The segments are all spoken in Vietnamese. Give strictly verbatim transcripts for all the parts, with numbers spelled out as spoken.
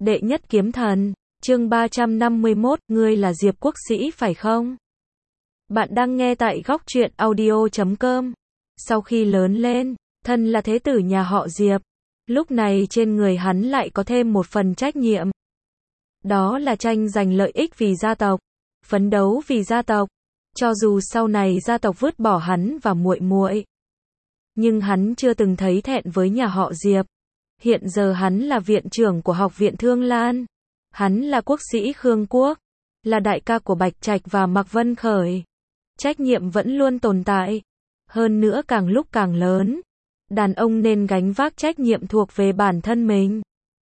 Đệ nhất kiếm thần, chương ba trăm năm mươi mốt, ngươi là Diệp Quốc Sĩ phải không? Bạn đang nghe tại góc truyện audio chấm com. Sau khi lớn lên, thân là thế tử nhà họ Diệp, lúc này trên người hắn lại có thêm một phần trách nhiệm. Đó là tranh giành lợi ích vì gia tộc, phấn đấu vì gia tộc, cho dù sau này gia tộc vứt bỏ hắn và muội muội, nhưng hắn chưa từng thấy thẹn với nhà họ Diệp. Hiện giờ hắn là viện trưởng của Học viện Thương Lan, hắn là quốc sĩ Khương Quốc, là đại ca của Bạch Trạch và Mạc Vân Khởi. Trách nhiệm vẫn luôn tồn tại, hơn nữa càng lúc càng lớn. Đàn ông nên gánh vác trách nhiệm thuộc về bản thân mình.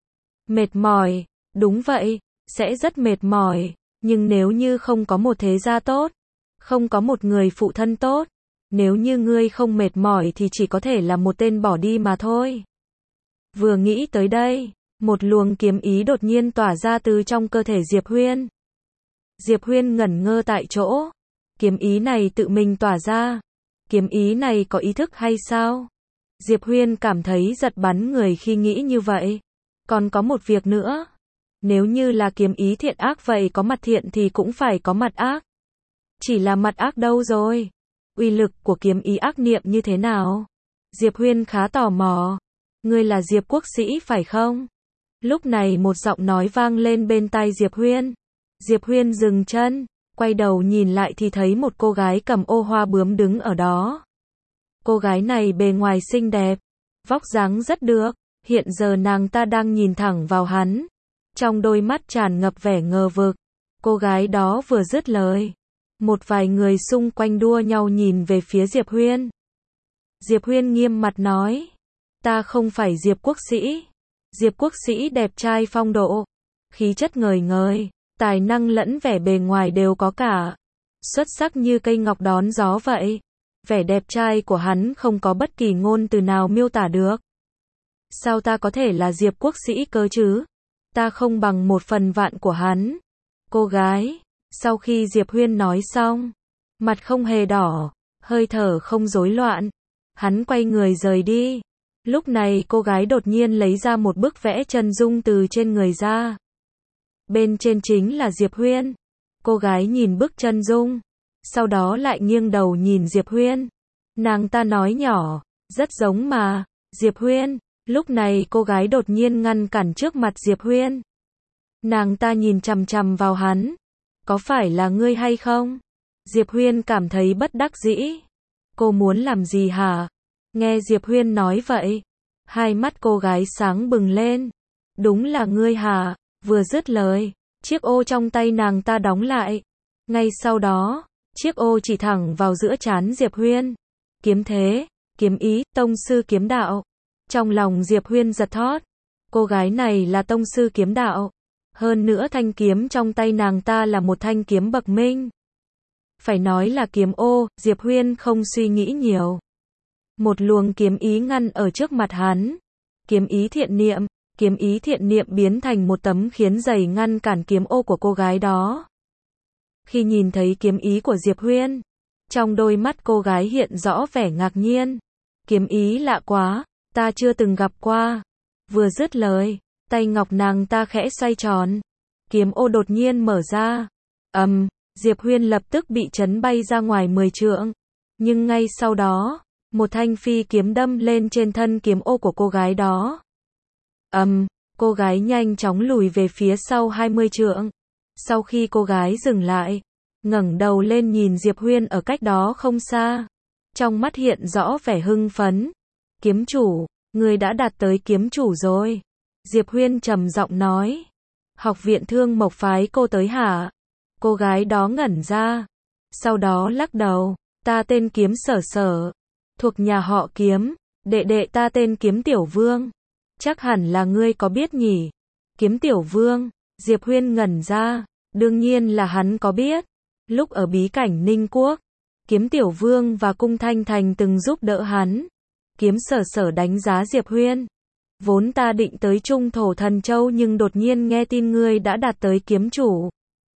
Mệt mỏi, đúng vậy, sẽ rất mệt mỏi, nhưng nếu như không có một thế gia tốt, không có một người phụ thân tốt, nếu như ngươi không mệt mỏi thì chỉ có thể là một tên bỏ đi mà thôi. Vừa nghĩ tới đây, một luồng kiếm ý đột nhiên tỏa ra từ trong cơ thể Diệp Huyên. Diệp Huyên ngẩn ngơ tại chỗ. Kiếm ý này tự mình tỏa ra. Kiếm ý này có ý thức hay sao? Diệp Huyên cảm thấy giật bắn người khi nghĩ như vậy. Còn có một việc nữa. Nếu như là kiếm ý thiện ác vậy có mặt thiện thì cũng phải có mặt ác. Chỉ là mặt ác đâu rồi? Uy lực của kiếm ý ác niệm như thế nào? Diệp Huyên khá tò mò. Ngươi là Diệp Quốc Sĩ phải không? Lúc này một giọng nói vang lên bên tai Diệp Huyên. Diệp Huyên dừng chân, quay đầu nhìn lại thì thấy một cô gái cầm ô hoa bướm đứng ở đó. Cô gái này bề ngoài xinh đẹp, vóc dáng rất được, hiện giờ nàng ta đang nhìn thẳng vào hắn. Trong đôi mắt tràn ngập vẻ ngờ vực. Cô gái đó vừa dứt lời, một vài người xung quanh đua nhau nhìn về phía Diệp Huyên. Diệp Huyên nghiêm mặt nói. Ta không phải Diệp Quốc Sĩ. Diệp Quốc Sĩ đẹp trai phong độ, khí chất ngời ngời, tài năng lẫn vẻ bề ngoài đều có cả. Xuất sắc như cây ngọc đón gió vậy. Vẻ đẹp trai của hắn không có bất kỳ ngôn từ nào miêu tả được. Sao ta có thể là Diệp Quốc Sĩ cơ chứ? Ta không bằng một phần vạn của hắn. Cô gái, sau khi Diệp Huyên nói xong, mặt không hề đỏ, hơi thở không rối loạn, hắn quay người rời đi. Lúc này cô gái đột nhiên lấy ra một bức vẽ chân dung từ trên người ra. Bên trên chính là Diệp Huyên. Cô gái nhìn bức chân dung, sau đó lại nghiêng đầu nhìn Diệp Huyên. Nàng ta nói nhỏ, rất giống mà, Diệp Huyên. Lúc này cô gái đột nhiên ngăn cản trước mặt Diệp Huyên. Nàng ta nhìn chằm chằm vào hắn. Có phải là ngươi hay không? Diệp Huyên cảm thấy bất đắc dĩ. Cô muốn làm gì hả? Nghe Diệp Huyên nói vậy, hai mắt cô gái sáng bừng lên. Đúng là ngươi hả? Vừa dứt lời, chiếc ô trong tay nàng ta đóng lại. Ngay sau đó, chiếc ô chỉ thẳng vào giữa trán Diệp Huyên. Kiếm thế, kiếm ý, tông sư kiếm đạo. Trong lòng Diệp Huyên giật thót. Cô gái này là tông sư kiếm đạo. Hơn nữa thanh kiếm trong tay nàng ta là một thanh kiếm bậc minh. Phải nói là kiếm ô, Diệp Huyên không suy nghĩ nhiều. Một luồng kiếm ý ngăn ở trước mặt hắn. Kiếm ý thiện niệm, kiếm ý thiện niệm biến thành một tấm khiến dày ngăn cản kiếm ô của cô gái đó. Khi nhìn thấy kiếm ý của Diệp Huyên, trong đôi mắt cô gái hiện rõ vẻ ngạc nhiên. Kiếm ý lạ quá, ta chưa từng gặp qua. Vừa dứt lời, tay ngọc nàng ta khẽ xoay tròn. Kiếm ô đột nhiên mở ra. Ầm, um, Diệp Huyên lập tức bị chấn bay ra ngoài mười trượng. Nhưng ngay sau đó, một thanh phi kiếm đâm lên trên thân kiếm ô của cô gái đó. Ầm, um, cô gái nhanh chóng lùi về phía sau hai mươi trượng. Sau khi cô gái dừng lại, ngẩng đầu lên nhìn Diệp Huyên ở cách đó không xa. Trong mắt hiện rõ vẻ hưng phấn. Kiếm chủ, người đã đạt tới kiếm chủ rồi. Diệp Huyên trầm giọng nói. Học viện Thương Mộc phái cô tới hả? Cô gái đó ngẩn ra. Sau đó lắc đầu. Ta tên Kiếm Sở Sở. Thuộc nhà họ Kiếm. Đệ đệ ta tên Kiếm Tiểu Vương. Chắc hẳn là ngươi có biết nhỉ? Kiếm Tiểu Vương. Diệp Huyên ngẩn ra. Đương nhiên là hắn có biết. Lúc ở bí cảnh Ninh Quốc, Kiếm Tiểu Vương và Cung Thanh Thành từng giúp đỡ hắn. Kiếm Sở Sở đánh giá Diệp Huyên. Vốn ta định tới Trung Thổ Thần Châu nhưng đột nhiên nghe tin ngươi đã đạt tới kiếm chủ.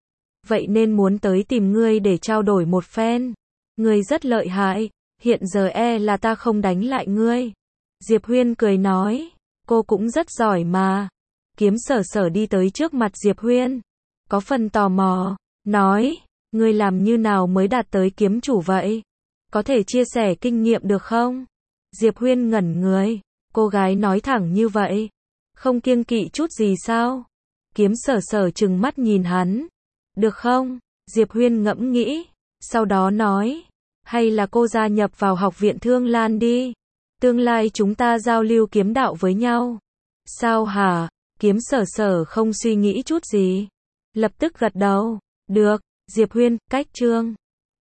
Vậy nên muốn tới tìm ngươi để trao đổi một phen. Ngươi rất lợi hại, hiện giờ e là ta không đánh lại ngươi. Diệp Huyên cười nói, cô cũng rất giỏi mà. Kiếm Sở Sở đi tới trước mặt Diệp Huyên, có phần tò mò, nói, ngươi làm như nào mới đạt tới kiếm chủ vậy? Có thể chia sẻ kinh nghiệm được không? Diệp Huyên ngẩn người, cô gái nói thẳng như vậy, không kiêng kỵ chút gì sao? Kiếm Sở Sở trừng mắt nhìn hắn, được không? Diệp Huyên ngẫm nghĩ, sau đó nói, hay là cô gia nhập vào học viện Thương Lan đi, tương lai chúng ta giao lưu kiếm đạo với nhau. Sao hả? Kiếm Sở Sở không suy nghĩ chút gì, lập tức gật đầu, được. Diệp Huyên, cách chương